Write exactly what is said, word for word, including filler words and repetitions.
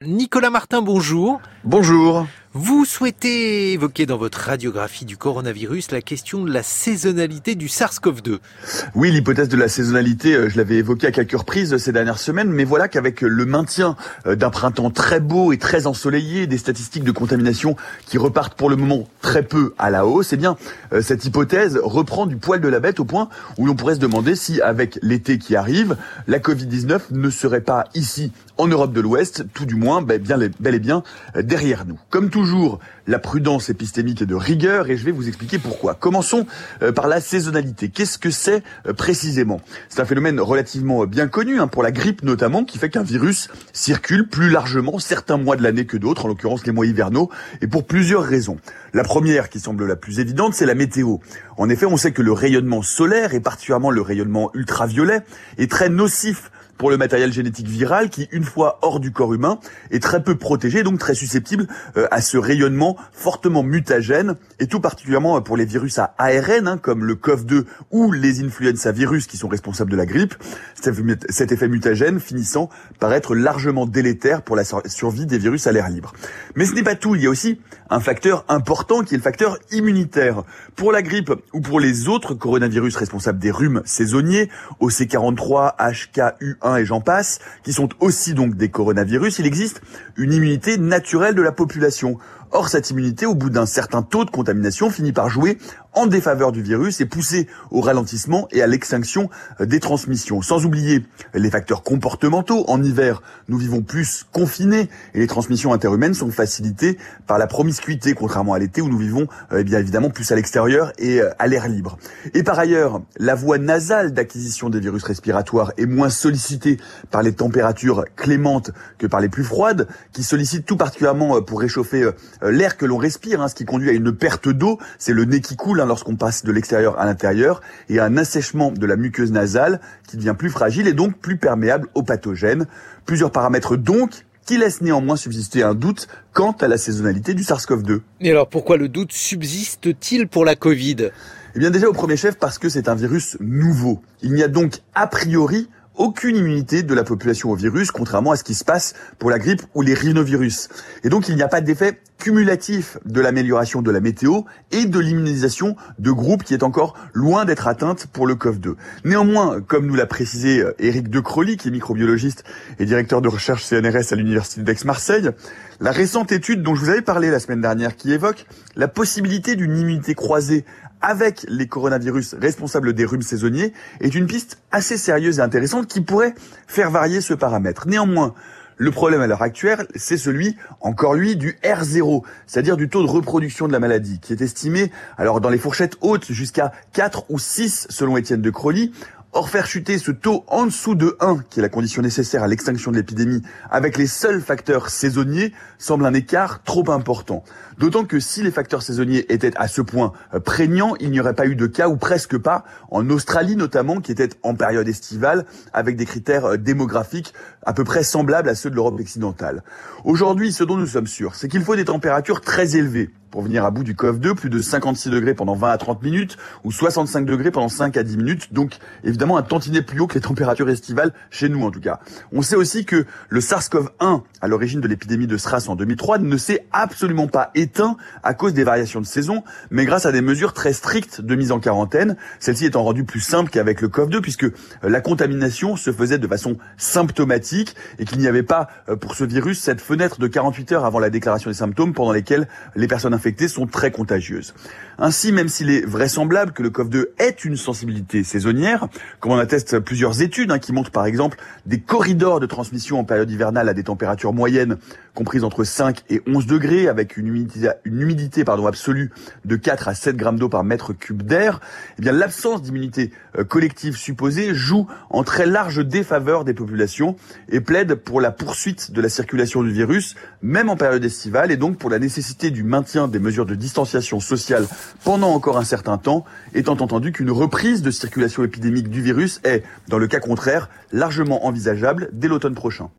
Nicolas Martin, bonjour. Bonjour. Vous souhaitez évoquer dans votre radiographie du coronavirus la question de la saisonnalité du SARS-CoV deux. Oui, l'hypothèse de la saisonnalité, je l'avais évoquée à quelques reprises ces dernières semaines, mais voilà qu'avec le maintien d'un printemps très beau et très ensoleillé, des statistiques de contamination qui repartent pour le moment très peu à la hausse, eh bien, cette hypothèse reprend du poil de la bête au point où l'on pourrait se demander si, avec l'été qui arrive, la covid dix-neuf ne serait pas ici, en Europe de l'Ouest, tout du moins, ben, bien, bel et bien derrière nous. Comme toujours, la prudence épistémique est de rigueur et je vais vous expliquer pourquoi. Commençons euh, par la saisonnalité. Qu'est-ce que c'est euh, précisément ? C'est un phénomène relativement bien connu, hein, pour la grippe notamment, qui fait qu'un virus circule plus largement certains mois de l'année que d'autres, en l'occurrence les mois hivernaux, et pour plusieurs raisons. La première, qui semble la plus évidente, c'est la météo. En effet, on sait que le rayonnement solaire, et particulièrement le rayonnement ultraviolet, est très nocif pour le matériel génétique viral qui, une fois hors du corps humain, est très peu protégé, donc très susceptible euh, à ce rayonnement fortement mutagène, et tout particulièrement pour les virus à A R N, hein, comme le C O V deux ou les influenza-virus qui sont responsables de la grippe, cet effet mutagène finissant par être largement délétère pour la survie des virus à l'air libre. Mais ce n'est pas tout, il y a aussi un facteur important qui est le facteur immunitaire. Pour la grippe ou pour les autres coronavirus responsables des rhumes saisonniers, O C quarante-trois, H K U un et j'en passe, qui sont aussi donc des coronavirus, il existe une immunité naturelle de la population. Or, cette immunité, au bout d'un certain taux de contamination, finit par jouer en défaveur du virus et pousser au ralentissement et à l'extinction des transmissions. Sans oublier les facteurs comportementaux. En hiver, nous vivons plus confinés et les transmissions interhumaines sont facilitées par la promiscuité, contrairement à l'été où nous vivons eh bien évidemment plus à l'extérieur et à l'air libre. Et par ailleurs, la voie nasale d'acquisition des virus respiratoires est moins sollicitée par les températures clémentes que par les plus froides, qui sollicitent tout particulièrement pour réchauffer l'air que l'on respire, hein, ce qui conduit à une perte d'eau, c'est le nez qui coule hein, lorsqu'on passe de l'extérieur à l'intérieur, et à un assèchement de la muqueuse nasale qui devient plus fragile et donc plus perméable aux pathogènes. Plusieurs paramètres donc qui laissent néanmoins subsister un doute quant à la saisonnalité du SARS-CoV deux. Et alors pourquoi le doute subsiste-t-il pour la Covid ? Eh bien déjà au premier chef parce que c'est un virus nouveau. Il n'y a donc a priori aucune immunité de la population au virus, contrairement à ce qui se passe pour la grippe ou les rhinovirus. Et donc, il n'y a pas d'effet cumulatif de l'amélioration de la météo et de l'immunisation de groupes qui est encore loin d'être atteinte pour le C O V deux. Néanmoins, comme nous l'a précisé Éric De Crolly, qui est microbiologiste et directeur de recherche C N R S à l'Université d'Aix-Marseille, la récente étude dont je vous avais parlé la semaine dernière, qui évoque la possibilité d'une immunité croisée avec les coronavirus responsables des rhumes saisonniers, est une piste assez sérieuse et intéressante qui pourrait faire varier ce paramètre. Néanmoins, le problème à l'heure actuelle, c'est celui, encore lui, du R zéro, c'est-à-dire du taux de reproduction de la maladie, qui est estimé, alors dans les fourchettes hautes, jusqu'à quatre ou six selon Étienne De Crolly. Or, faire chuter ce taux en dessous de un, qui est la condition nécessaire à l'extinction de l'épidémie, avec les seuls facteurs saisonniers, semble un écart trop important. D'autant que si les facteurs saisonniers étaient à ce point prégnants, il n'y aurait pas eu de cas, ou presque pas, en Australie notamment, qui était en période estivale, avec des critères démographiques à peu près semblables à ceux de l'Europe occidentale. Aujourd'hui, ce dont nous sommes sûrs, c'est qu'il faut des températures très élevées pour venir à bout du C O V deux, plus de cinquante-six degrés pendant vingt à trente minutes, ou soixante-cinq degrés pendant cinq à dix minutes, donc évidemment un tantinet plus haut que les températures estivales, chez nous en tout cas. On sait aussi que le SARS-CoV un, à l'origine de l'épidémie de SRAS en deux mille trois, ne s'est absolument pas éteint à cause des variations de saison, mais grâce à des mesures très strictes de mise en quarantaine, celle-ci étant rendue plus simple qu'avec le C O V deux, puisque la contamination se faisait de façon symptomatique, et qu'il n'y avait pas pour ce virus cette fenêtre de quarante-huit heures avant la déclaration des symptômes, pendant lesquelles les personnes infectées sont très contagieuses. Ainsi, même s'il est vraisemblable que le C O V deux ait une sensibilité saisonnière, comme en attestent plusieurs études hein, qui montrent par exemple des corridors de transmission en période hivernale à des températures moyennes comprises entre cinq et onze degrés, avec une humidité, une humidité pardon, absolue de quatre à sept grammes d'eau par mètre cube d'air, eh bien l'absence d'immunité euh, collective supposée joue en très large défaveur des populations et plaide pour la poursuite de la circulation du virus, même en période estivale, et donc pour la nécessité du maintien des mesures de distanciation sociale pendant encore un certain temps, étant entendu qu'une reprise de circulation épidémique du virus est, dans le cas contraire, largement envisageable dès l'automne prochain.